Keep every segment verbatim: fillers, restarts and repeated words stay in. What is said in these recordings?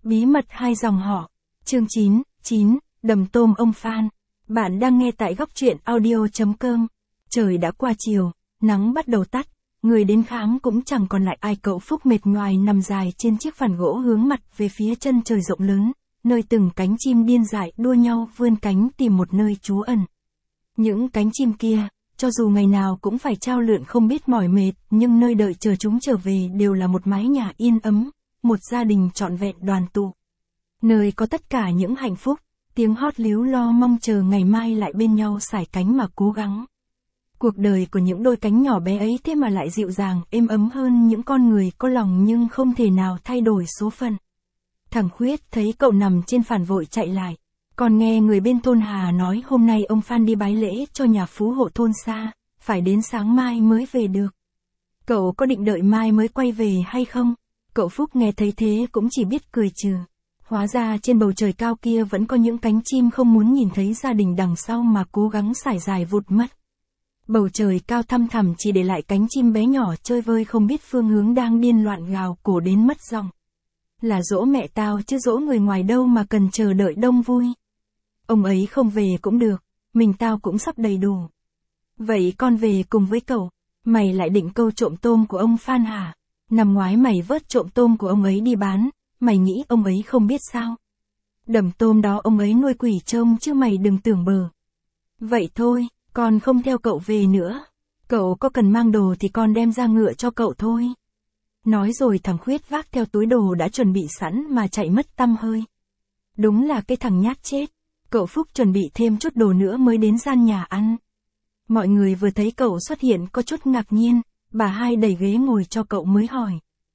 Bí mật hai dòng họ. Chương chín, chín, Đầm tôm ông Phan. Bạn đang nghe tại góc truyện audio chấm com. Trời đã qua chiều, nắng bắt đầu tắt, người đến khám cũng chẳng còn lại ai. Cậu Phúc mệt nhoài nằm dài trên chiếc phản gỗ hướng mặt về phía chân trời rộng lớn, nơi từng cánh chim điên dại đua nhau vươn cánh tìm một nơi trú ẩn. Những cánh chim kia, cho dù ngày nào cũng phải trao lượn không biết mỏi mệt, nhưng nơi đợi chờ chúng trở về đều là một mái nhà yên ấm, một gia đình trọn vẹn đoàn tụ. Nơi có tất cả những hạnh phúc, tiếng hót líu lo mong chờ ngày mai lại bên nhau sải cánh mà cố gắng. Cuộc đời của những đôi cánh nhỏ bé ấy thế mà lại dịu dàng, êm ấm hơn những con người có lòng nhưng không thể nào thay đổi số phận. Thằng Khuyết thấy cậu nằm trên phản vội chạy lại. Còn nghe người bên thôn Hà nói hôm nay ông Phan đi bái lễ cho nhà phú hộ thôn xa, phải đến sáng mai mới về được. Cậu có định đợi mai mới quay về hay không? Cậu Phúc nghe thấy thế cũng chỉ biết cười trừ. Hóa ra trên bầu trời cao kia vẫn có những cánh chim không muốn nhìn thấy gia đình đằng sau mà cố gắng sải dài vụt mất. Bầu trời cao thăm thẳm chỉ để lại cánh chim bé nhỏ chơi vơi không biết phương hướng đang điên loạn gào cổ đến mất giọng. Là dỗ mẹ tao chứ dỗ người ngoài đâu mà cần chờ đợi đông vui. Ông ấy không về cũng được, mình tao cũng sắp đầy đủ. Vậy con về cùng với cậu, mày lại định câu trộm tôm của ông Phan hả? Năm ngoái mày vớt trộm tôm của ông ấy đi bán, mày nghĩ ông ấy không biết sao? Đầm tôm đó ông ấy nuôi quỷ trông chứ mày đừng tưởng bờ. Vậy thôi, con không theo cậu về nữa. Cậu có cần mang đồ thì con đem ra ngựa cho cậu thôi. Nói rồi thằng Khuyết vác theo túi đồ đã chuẩn bị sẵn mà chạy mất tăm hơi. Đúng là cái thằng nhát chết. Cậu Phúc chuẩn bị thêm chút đồ nữa mới đến gian nhà ăn. Mọi người vừa thấy cậu xuất hiện có chút ngạc nhiên, bà hai đẩy ghế ngồi cho cậu mới hỏi.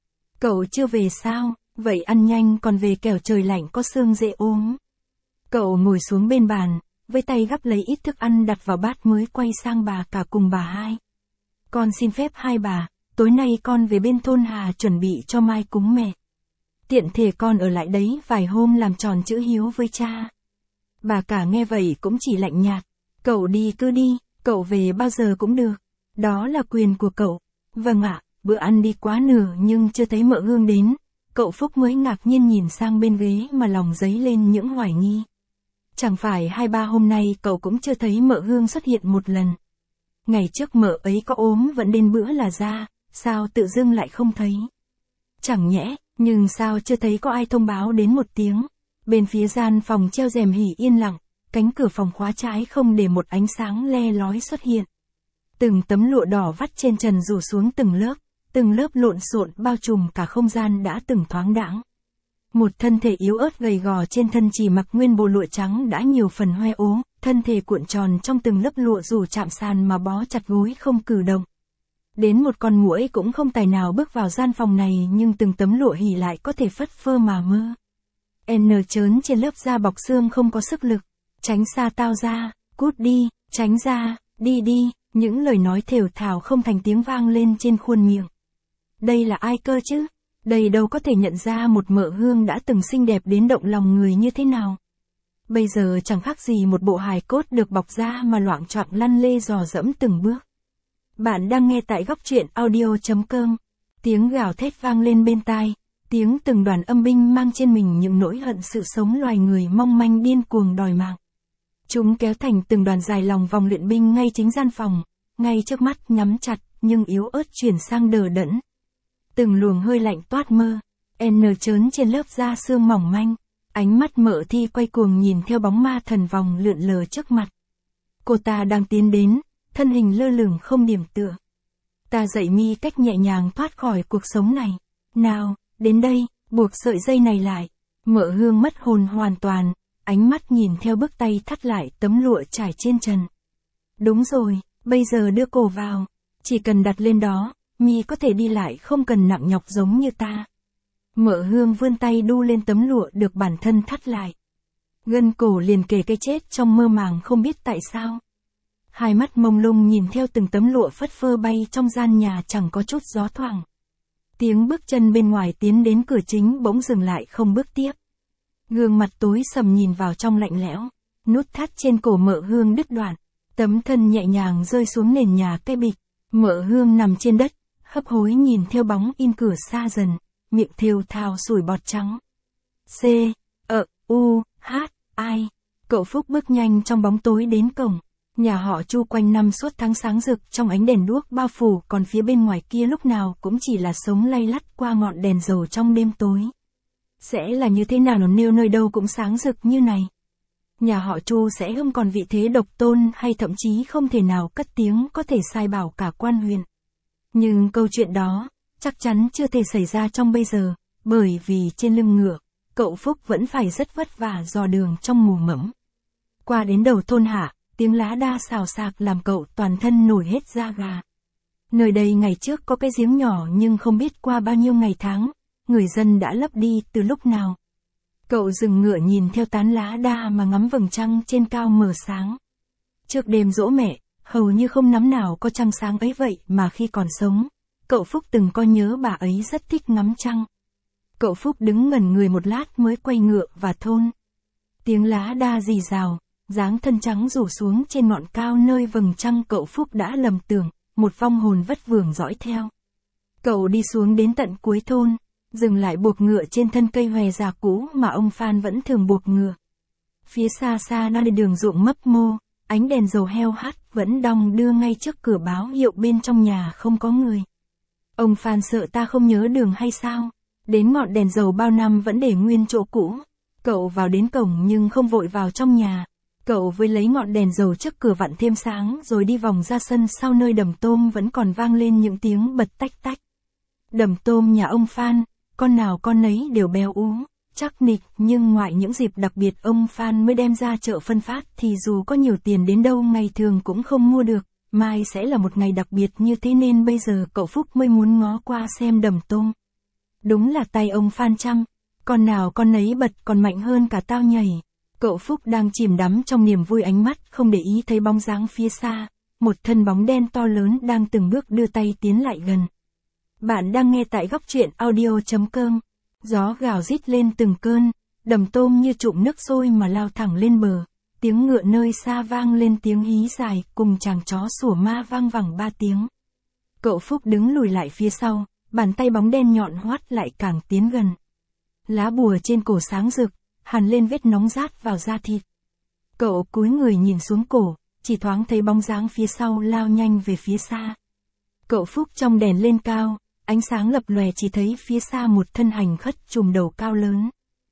Cậu chưa về sao? Vậy ăn nhanh còn về kẻo trời lạnh có xương dễ ốm. Cậu ngồi xuống bên bàn, với tay gắp lấy ít thức ăn đặt vào bát mới quay sang bà cả cùng bà hai. Con xin phép hai bà, tối nay con về bên thôn Hà chuẩn bị cho mai cúng mẹ. Tiện thể con ở lại đấy vài hôm làm tròn chữ hiếu với cha. Bà cả nghe vậy cũng chỉ lạnh nhạt. Cậu đi cứ đi, cậu về bao giờ cũng được. Đó là quyền của cậu. Vâng ạ, bữa ăn đi quá nửa nhưng chưa thấy mợ Hương đến. Cậu Phúc mới ngạc nhiên nhìn sang bên ghế mà lòng dấy lên những hoài nghi. Chẳng phải hai ba hôm nay cậu cũng chưa thấy mợ Hương xuất hiện một lần. Ngày trước mợ ấy có ốm vẫn đến bữa là ra, sao tự dưng lại không thấy? Chẳng nhẽ, nhưng sao chưa thấy có ai thông báo đến một tiếng? Bên phía gian phòng treo rèm hỉ yên lặng, cánh cửa phòng khóa trái không để một ánh sáng le lói xuất hiện. Từng tấm lụa đỏ vắt trên trần rủ xuống từng lớp, từng lớp lộn xộn bao trùm cả không gian đã từng thoáng đãng. Một thân thể yếu ớt gầy gò trên thân chỉ mặc nguyên bộ lụa trắng đã nhiều phần hoe ố, thân thể cuộn tròn trong từng lớp lụa rủ chạm sàn mà bó chặt gối không cử động. Đến một con muỗi cũng không tài nào bước vào gian phòng này nhưng từng tấm lụa hỉ lại có thể phất phơ mà mơ. N trớn trên lớp da bọc xương không có sức lực. Tránh xa tao ra, cút đi, tránh ra, đi đi, những lời nói thều thào không thành tiếng vang lên trên khuôn miệng. Đây là ai cơ chứ? Đây đâu có thể nhận ra một mợ Hương đã từng xinh đẹp đến động lòng người như thế nào. Bây giờ chẳng khác gì một bộ hài cốt được bọc ra mà loạng choạng lăn lê dò dẫm từng bước. Bạn đang nghe tại góc truyện audio chấm com. Tiếng gào thét vang lên bên tai. Tiếng từng đoàn âm binh mang trên mình những nỗi hận sự sống loài người mong manh điên cuồng đòi mạng. Chúng kéo thành từng đoàn dài lòng vòng luyện binh ngay chính gian phòng, ngay trước mắt nhắm chặt nhưng yếu ớt chuyển sang đờ đẫn. Từng luồng hơi lạnh toát mơ, N trớn trên lớp da xương mỏng manh, ánh mắt mợ Thi quay cuồng nhìn theo bóng ma thần vòng lượn lờ trước mặt. Cô ta đang tiến đến, thân hình lơ lửng không điểm tựa. Ta dậy mi cách nhẹ nhàng thoát khỏi cuộc sống này. Nào, đến đây, buộc sợi dây này lại. Mợ Hương mất hồn hoàn toàn, ánh mắt nhìn theo bước tay thắt lại tấm lụa trải trên trần. Đúng rồi, bây giờ đưa cổ vào, chỉ cần đặt lên đó, mi có thể đi lại không cần nặng nhọc giống như ta. Mợ Hương vươn tay đu lên tấm lụa được bản thân thắt lại. Gân cổ liền kề cái chết trong mơ màng không biết tại sao. Hai mắt mông lung nhìn theo từng tấm lụa phất phơ bay trong gian nhà chẳng có chút gió thoảng. Tiếng bước chân bên ngoài tiến đến cửa chính bỗng dừng lại không bước tiếp. Gương mặt tối sầm nhìn vào trong lạnh lẽo, nút thắt trên cổ mợ Hương đứt đoạn, tấm thân nhẹ nhàng rơi xuống nền nhà cái bịch. Mợ Hương nằm trên đất, hấp hối nhìn theo bóng in cửa xa dần, miệng thều thào sủi bọt trắng. C, Ờ, U, H, I. Cậu Phúc bước nhanh trong bóng tối đến cổng. Nhà họ Chu quanh năm suốt tháng sáng rực trong ánh đèn đuốc bao phủ, còn phía bên ngoài kia lúc nào cũng chỉ là sống lay lắt qua ngọn đèn dầu trong đêm tối. Sẽ là như thế nào nếu nơi đâu cũng sáng rực như này? Nhà họ Chu sẽ không còn vị thế độc tôn hay thậm chí không thể nào cất tiếng có thể sai bảo cả quan huyện. Nhưng câu chuyện đó, chắc chắn chưa thể xảy ra trong bây giờ, bởi vì trên lưng ngựa, cậu Phúc vẫn phải rất vất vả dò đường trong mù mẫm. Qua đến đầu thôn hạ, tiếng lá đa xào xạc làm cậu toàn thân nổi hết da gà. Nơi đây ngày trước có cái giếng nhỏ nhưng không biết qua bao nhiêu ngày tháng, người dân đã lấp đi từ lúc nào. Cậu dừng ngựa nhìn theo tán lá đa mà ngắm vầng trăng trên cao mờ sáng. Trước đêm giỗ mẹ, hầu như không nắm nào có trăng sáng ấy vậy mà khi còn sống, cậu Phúc từng coi nhớ bà ấy rất thích ngắm trăng. Cậu Phúc đứng ngẩn người một lát mới quay ngựa vào thôn. Tiếng lá đa rì rào, dáng thân trắng rủ xuống trên ngọn cao nơi vầng trăng, cậu Phúc đã lầm tưởng, một vong hồn vất vưởng dõi theo. Cậu đi xuống đến tận cuối thôn, dừng lại buộc ngựa trên thân cây hòe già cũ mà ông Phan vẫn thường buộc ngựa. Phía xa xa nơi đường ruộng mấp mô, ánh đèn dầu heo hắt vẫn đong đưa ngay trước cửa báo hiệu bên trong nhà không có người. Ông Phan sợ ta không nhớ đường hay sao? Đến ngọn đèn dầu bao năm vẫn để nguyên chỗ cũ. Cậu vào đến cổng nhưng không vội vào trong nhà. Cậu với lấy ngọn đèn dầu trước cửa vặn thêm sáng rồi đi vòng ra sân sau nơi đầm tôm vẫn còn vang lên những tiếng bật tách tách. Đầm tôm nhà ông Phan, con nào con nấy đều béo ú, chắc nịch, nhưng ngoại những dịp đặc biệt ông Phan mới đem ra chợ phân phát thì dù có nhiều tiền đến đâu ngày thường cũng không mua được. Mai sẽ là một ngày đặc biệt như thế nên bây giờ cậu Phúc mới muốn ngó qua xem đầm tôm. Đúng là tay ông Phan chăm, con nào con nấy bật còn mạnh hơn cả tao nhảy. Cậu Phúc đang chìm đắm trong niềm vui, ánh mắt không để ý thấy bóng dáng phía xa, một thân bóng đen to lớn đang từng bước đưa tay tiến lại gần. Bạn đang nghe tại góc truyện audio chấm com. Gió gào rít lên từng cơn, đầm tôm như trụm nước sôi mà lao thẳng lên bờ. Tiếng ngựa nơi xa vang lên tiếng hí dài, cùng chàng chó sủa ma vang vẳng ba tiếng. Cậu Phúc đứng lùi lại phía sau, bàn tay bóng đen nhọn hoắt lại càng tiến gần. Lá bùa trên cổ sáng rực, hằn lên vết nóng rát vào da thịt. Cậu cúi người nhìn xuống cổ, chỉ thoáng thấy bóng dáng phía sau lao nhanh về phía xa. Cậu Phúc trong đèn lên cao, ánh sáng lập lòe chỉ thấy phía xa một thân hành khất trùm đầu cao lớn.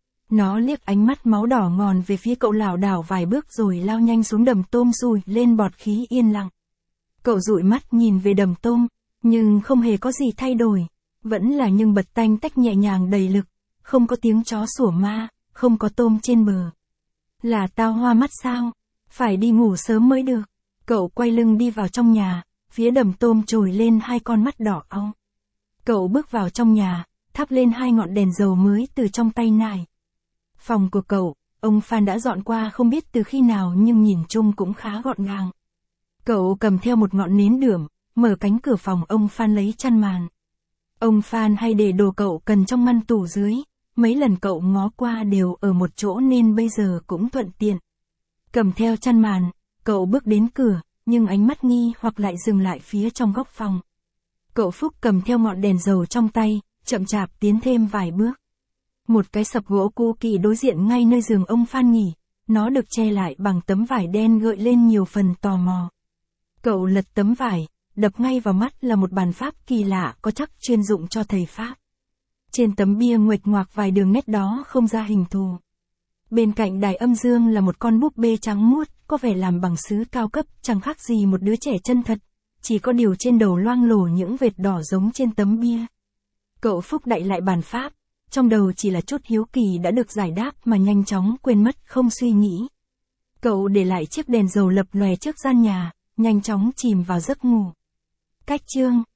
Nó liếc ánh mắt máu đỏ ngòm về phía cậu, lảo đảo vài bước rồi lao nhanh xuống đầm tôm sùi lên bọt khí yên lặng. Cậu dụi mắt nhìn về đầm tôm, nhưng không hề có gì thay đổi, vẫn là nhưng bật tanh tách nhẹ nhàng đầy lực, không có tiếng chó sủa ma, không có tôm trên bờ. Là tao hoa mắt sao? Phải đi ngủ sớm mới được. Cậu quay lưng đi vào trong nhà, phía đầm tôm trồi lên hai con mắt đỏ au. Cậu bước vào trong nhà, thắp lên hai ngọn đèn dầu mới từ trong tay nải. Phòng của cậu, ông Phan đã dọn qua không biết từ khi nào nhưng nhìn chung cũng khá gọn gàng. Cậu cầm theo một ngọn nến đượm, mở cánh cửa phòng ông Phan lấy chăn màn. Ông Phan hay để đồ cậu cần trong ngăn tủ dưới, mấy lần cậu ngó qua đều ở một chỗ nên bây giờ cũng thuận tiện. Cầm theo chăn màn, cậu bước đến cửa, nhưng ánh mắt nghi hoặc lại dừng lại phía trong góc phòng. Cậu Phúc cầm theo ngọn đèn dầu trong tay, chậm chạp tiến thêm vài bước. Một cái sập gỗ cũ kỹ đối diện ngay nơi giường ông Phan nghỉ, nó được che lại bằng tấm vải đen gợi lên nhiều phần tò mò. Cậu lật tấm vải, đập ngay vào mắt là một bàn pháp kỳ lạ có chắc chuyên dụng cho thầy pháp. Trên tấm bia nguệch ngoạc vài đường nét đó không ra hình thù. Bên cạnh đài âm dương là một con búp bê trắng muốt, có vẻ làm bằng sứ cao cấp, chẳng khác gì một đứa trẻ chân thật, chỉ có điều trên đầu loang lổ những vệt đỏ giống trên tấm bia. Cậu Phúc đậy lại bàn pháp, trong đầu chỉ là chút hiếu kỳ đã được giải đáp mà nhanh chóng quên mất không suy nghĩ. Cậu để lại chiếc đèn dầu lập lòe trước gian nhà, nhanh chóng chìm vào giấc ngủ. Cách chương